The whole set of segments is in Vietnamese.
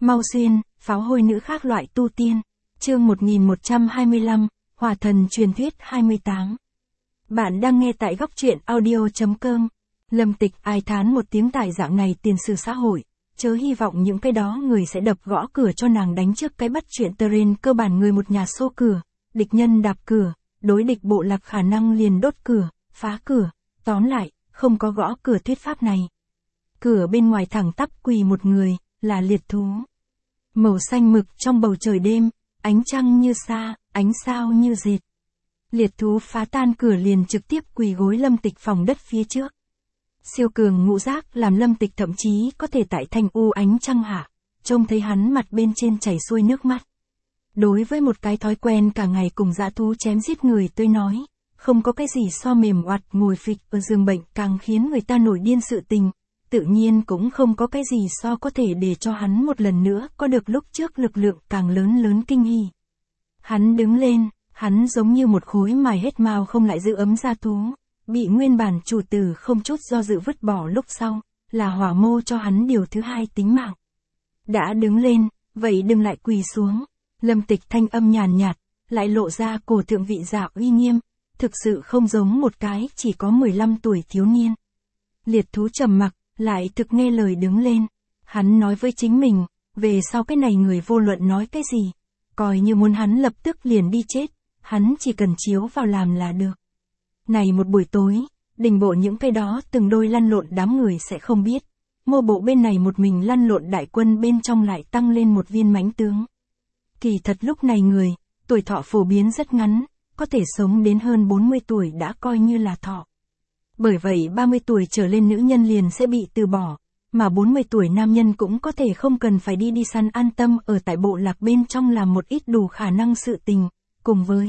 Mau xuyên, pháo hôi nữ khác loại tu tiên. Chương 1125, Hỏa thần truyền thuyết 28. Bạn đang nghe tại góc truyện audio.com. Lâm Tịch ai thán một tiếng tại dạng này tiền sử xã hội, chớ hy vọng những cái đó người sẽ đập gõ cửa cho nàng đánh trước cái bắt chuyện terrain cơ bản người một nhà xô cửa, địch nhân đạp cửa, đối địch bộ lạc khả năng liền đốt cửa, phá cửa, tóm lại, không có gõ cửa thuyết pháp này. Cửa bên ngoài thẳng tắp quỳ một người, là liệt thú. Màu xanh mực trong bầu trời đêm, ánh trăng như sa, ánh sao như dệt. Liệt thú phá tan cửa liền trực tiếp quỳ gối Lâm Tịch phòng đất phía trước. Siêu cường ngũ giác làm Lâm Tịch thậm chí có thể tại thanh u ánh trăng hạ, trông thấy hắn mặt bên trên chảy xuôi nước mắt. Đối với một cái thói quen cả ngày cùng dã thú chém giết người tôi nói, không có cái gì so mềm oặt ngồi phịch ở giường bệnh càng khiến người ta nổi điên sự tình, tự nhiên cũng không có cái gì so có thể để cho hắn một lần nữa có được lúc trước lực lượng càng lớn kinh hỉ. Hắn đứng lên, hắn giống như một khối mài hết mao không lại giữ ấm dã thú, bị nguyên bản chủ tử không chút do dự vứt bỏ lúc sau, là hỏa mô cho hắn điều thứ hai tính mạng. Đã đứng lên, vậy đừng lại quỳ xuống. Lâm Tịch thanh âm nhàn nhạt, lại lộ ra cổ thượng vị giả uy nghiêm, thực sự không giống một cái chỉ có 15 tuổi thiếu niên. Liệt thú trầm mặc, lại thực nghe lời đứng lên. Hắn nói với chính mình, về sau cái này người vô luận nói cái gì, coi như muốn hắn lập tức liền đi chết, hắn chỉ cần chiếu vào làm là được. Này một buổi tối, đình bộ những cái đó từng đôi lăn lộn đám người sẽ không biết. Mô bộ bên này một mình lăn lộn đại quân bên trong lại tăng lên một viên mãnh tướng. Kỳ thật lúc này người, tuổi thọ phổ biến rất ngắn, có thể sống đến hơn 40 tuổi đã coi như là thọ. Bởi vậy 30 tuổi trở lên nữ nhân liền sẽ bị từ bỏ, mà 40 tuổi nam nhân cũng có thể không cần phải đi săn an tâm ở tại bộ lạc bên trong làm một ít đủ khả năng sự tình, cùng với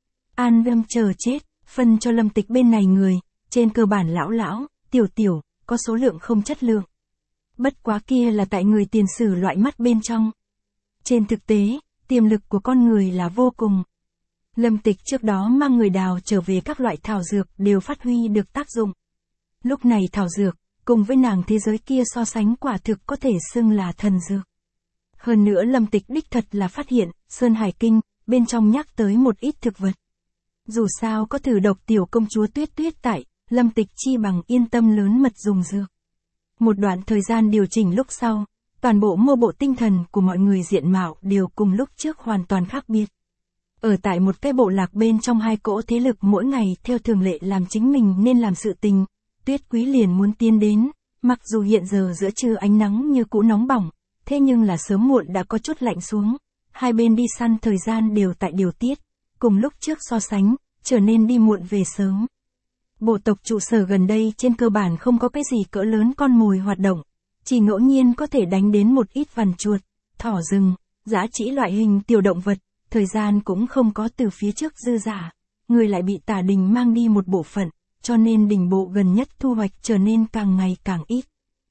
an lâm chờ chết, phân cho Lâm Tịch bên này người, trên cơ bản lão, tiểu, có số lượng không chất lượng. Bất quá kia là tại người tiền sử loại mắt bên trong. Trên thực tế, tiềm lực của con người là vô cùng. Lâm Tịch trước đó mang người đào trở về các loại thảo dược đều phát huy được tác dụng. Lúc này thảo dược, cùng với nàng thế giới kia so sánh quả thực có thể xưng là thần dược. Hơn nữa Lâm Tịch đích thật là phát hiện, Sơn Hải Kinh, bên trong nhắc tới một ít thực vật. Dù sao có thử độc tiểu công chúa Tuyết tại, Lâm Tịch chi bằng yên tâm lớn mật dùng dược. Một đoạn thời gian điều chỉnh lúc sau, toàn bộ mô bộ tinh thần của mọi người diện mạo đều cùng lúc trước hoàn toàn khác biệt. Ở tại một cái bộ lạc bên trong hai cỗ thế lực mỗi ngày theo thường lệ làm chính mình nên làm sự tình, Tuyết Quý liền muốn tiến đến, mặc dù hiện giờ giữa trưa ánh nắng như cũ nóng bỏng, thế nhưng là sớm muộn đã có chút lạnh xuống, hai bên đi săn thời gian đều tại điều tiết, cùng lúc trước so sánh, trở nên đi muộn về sớm. Bộ tộc trụ sở gần đây trên cơ bản không có cái gì cỡ lớn con mồi hoạt động, chỉ ngẫu nhiên có thể đánh đến một ít vằn chuột, thỏ rừng, dã trĩ loại hình tiểu động vật, thời gian cũng không có từ phía trước dư giả, người lại bị Tả Đình mang đi một bộ phận, cho nên đình bộ gần nhất thu hoạch trở nên càng ngày càng ít.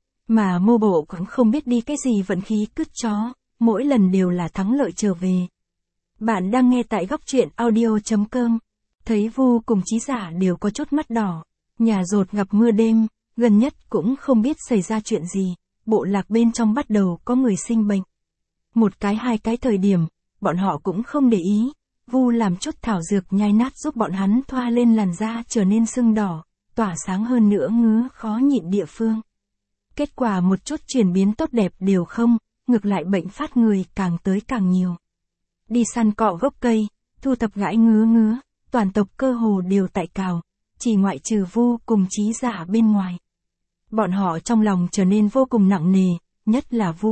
Mà mô bộ cũng không biết đi cái gì vận khí cứt chó, mỗi lần đều là thắng lợi trở về. Bạn đang nghe tại góc truyện audio.com. Thấy Vu cùng Chí Giả đều có chút mắt đỏ, nhà rột gặp mưa đêm, gần nhất cũng không biết xảy ra chuyện gì, bộ lạc bên trong bắt đầu có người sinh bệnh. Một cái hai cái thời điểm, bọn họ cũng không để ý, Vu làm chút thảo dược nhai nát giúp bọn hắn thoa lên làn da trở nên sưng đỏ, tỏa sáng hơn nữa ngứa khó nhịn địa phương. Kết quả một chút chuyển biến tốt đẹp đều không, ngược lại bệnh phát người càng tới càng nhiều. Đi săn cọ gốc cây, thu thập gãi ngứa, toàn tộc cơ hồ đều tại cào, chỉ ngoại trừ Vu cùng Chí Giả bên ngoài. Bọn họ trong lòng trở nên vô cùng nặng nề, nhất là Vu.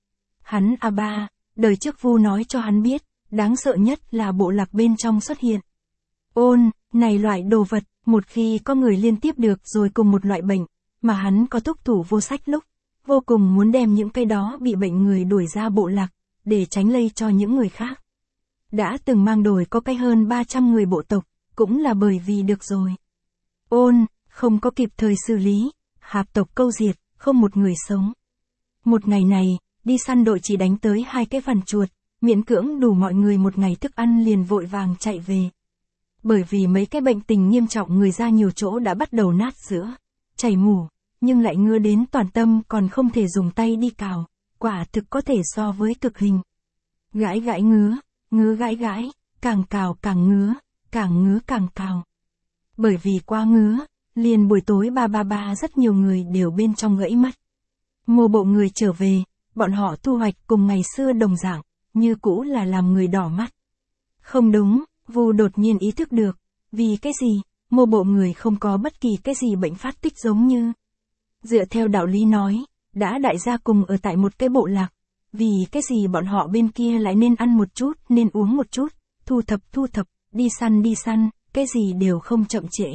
Hắn ba, đời trước Vu nói cho hắn biết, đáng sợ nhất là bộ lạc bên trong xuất hiện. Này loại đồ vật, một khi có người liên tiếp được rồi cùng một loại bệnh, mà hắn có thúc thủ vô sách lúc, vô cùng muốn đem những cái đó bị bệnh người đuổi ra bộ lạc, để tránh lây cho những người khác. Đã từng mang đổi có cái hơn 300 người bộ tộc, cũng là bởi vì được rồi. Không có kịp thời xử lý, hạp tộc câu diệt, không một người sống. Một ngày này, đi săn đội chỉ đánh tới 2 cái vằn chuột, miễn cưỡng đủ mọi người một ngày thức ăn liền vội vàng chạy về. Bởi vì mấy cái bệnh tình nghiêm trọng người ra nhiều chỗ đã bắt đầu nát sữa, chảy mủ, nhưng lại ngứa đến toàn tâm còn không thể dùng tay đi cào, quả thực có thể so với cực hình. Gãi gãi ngứa, ngứa gãi gãi, càng cào càng ngứa, càng ngứa càng cào. Bởi vì quá ngứa, liền buổi tối ba rất nhiều người đều bên trong gãy mắt. Mô bộ người trở về, bọn họ thu hoạch cùng ngày xưa đồng dạng, như cũ là làm người đỏ mắt. Không đúng, Vu đột nhiên ý thức được, vì cái gì, mô bộ người không có bất kỳ cái gì bệnh phát tích giống như. Dựa theo đạo lý nói, đã đại gia cùng ở tại một cái bộ lạc, vì cái gì bọn họ bên kia lại nên ăn một chút, nên uống một chút, thu thập, đi săn, cái gì đều không chậm trễ.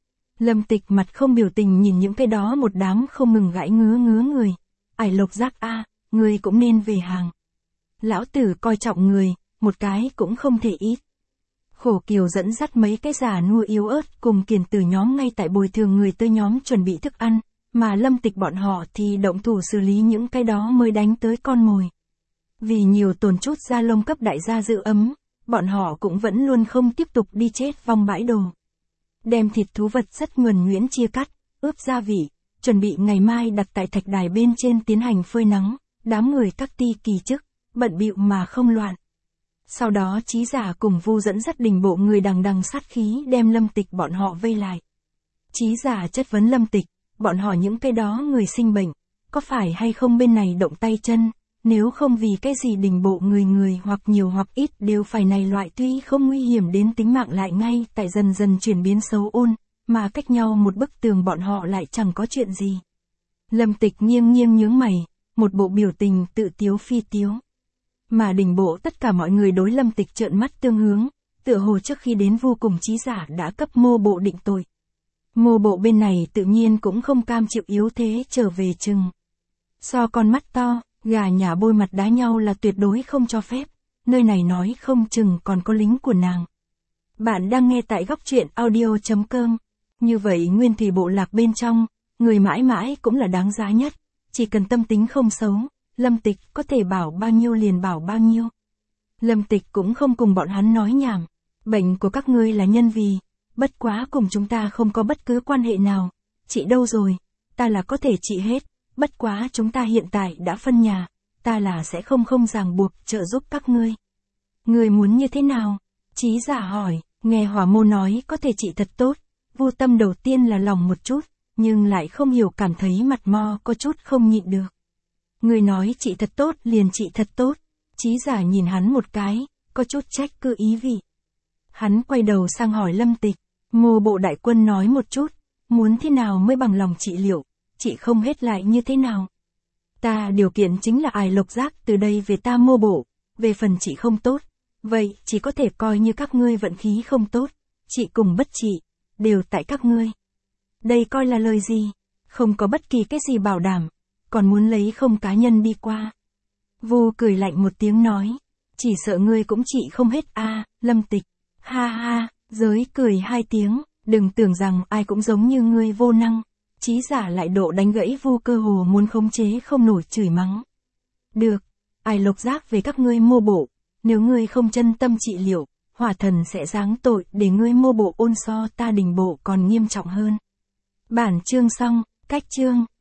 Lâm Tịch mặt không biểu tình nhìn những cái đó một đám không ngừng gãi ngứa người. Ải Lộc Giác a, người cũng nên về hàng. Lão tử coi trọng người, một cái cũng không thể ít. Khổ Kiều dẫn dắt mấy cái già nua yếu ớt cùng Kiền Tử nhóm ngay tại bồi thường người tới nhóm chuẩn bị thức ăn, mà Lâm Tịch bọn họ thì động thủ xử lý những cái đó mới đánh tới con mồi. Vì nhiều tồn chút da lông cấp đại gia giữ ấm, bọn họ cũng vẫn luôn không tiếp tục đi chết vong bãi đồ. Đem thịt thú vật rất nhuần nhuyễn chia cắt, ướp gia vị, chuẩn bị ngày mai đặt tại thạch đài bên trên tiến hành phơi nắng, đám người các ti kỳ chức, bận bịu mà không loạn. Sau đó Chí Giả cùng Vu dẫn dắt đình bộ người đằng sát khí đem Lâm Tịch bọn họ vây lại. Chí Giả chất vấn Lâm Tịch, bọn họ những cái đó người sinh bệnh, có phải hay không bên này động tay chân, nếu không vì cái gì đình bộ người hoặc nhiều hoặc ít đều phải này loại tuy không nguy hiểm đến tính mạng lại ngay tại dần dần chuyển biến xấu ôn, mà cách nhau một bức tường bọn họ lại chẳng có chuyện gì. Lâm Tịch nghiêng nhướng mày, một bộ biểu tình tự tiếu phi tiếu. Mà đình bộ tất cả mọi người đối Lâm Tịch trợn mắt tương hướng, tựa hồ trước khi đến vô cùng Chí Giả đã cấp mô bộ định tội. Mô bộ bên này tự nhiên cũng không cam chịu yếu thế trở về chừng. So con mắt to, gà nhà bôi mặt đá nhau là tuyệt đối không cho phép, nơi này nói không chừng còn có lính của nàng. Bạn đang nghe tại góc truyện audio.com. Như vậy nguyên thủy bộ lạc bên trong, người mãi mãi cũng là đáng giá nhất, chỉ cần tâm tính không xấu, Lâm Tịch có thể bảo bao nhiêu liền bảo bao nhiêu. Lâm Tịch cũng không cùng bọn hắn nói nhảm, bệnh của các ngươi là nhân vì, bất quá cùng chúng ta không có bất cứ quan hệ nào, chị đâu rồi, ta là có thể trị hết, bất quá chúng ta hiện tại đã phân nhà, ta là sẽ không ràng buộc trợ giúp các ngươi. Ngươi muốn như thế nào? Chí Giả hỏi, nghe Hỏa Mô nói có thể trị thật tốt, Vu Tâm đầu tiên là lòng một chút, nhưng lại không hiểu cảm thấy mặt mo có chút không nhịn được. Ngươi nói trị thật tốt liền trị thật tốt, Chí Giả nhìn hắn một cái, có chút trách cứ ý vị. Hắn quay đầu sang hỏi Lâm Tịch, mô bộ đại quân nói một chút, muốn thế nào mới bằng lòng trị liệu, chị không hết lại như thế nào. Ta điều kiện chính là Ải Lộc Giác từ đây về ta mô bộ, về phần chị không tốt, vậy chỉ có thể coi như các ngươi vận khí không tốt, chị cùng bất trị, đều tại các ngươi. Đây coi là lời gì, không có bất kỳ cái gì bảo đảm, còn muốn lấy không cá nhân đi qua. Vu cười lạnh một tiếng nói, chỉ sợ ngươi cũng trị không hết a, Lâm Tịch. Ha ha, giới cười hai tiếng, đừng tưởng rằng ai cũng giống như ngươi vô năng. Chí Giả lại độ đánh gãy Vu cơ hồ muốn khống chế không nổi chửi mắng. Được, Ải Lộc Giác về các ngươi mô bộ, nếu ngươi không chân tâm trị liệu, Hỏa Thần sẽ giáng tội để ngươi mô bộ ôn so ta đình bộ còn nghiêm trọng hơn. Bản chương xong, cách chương.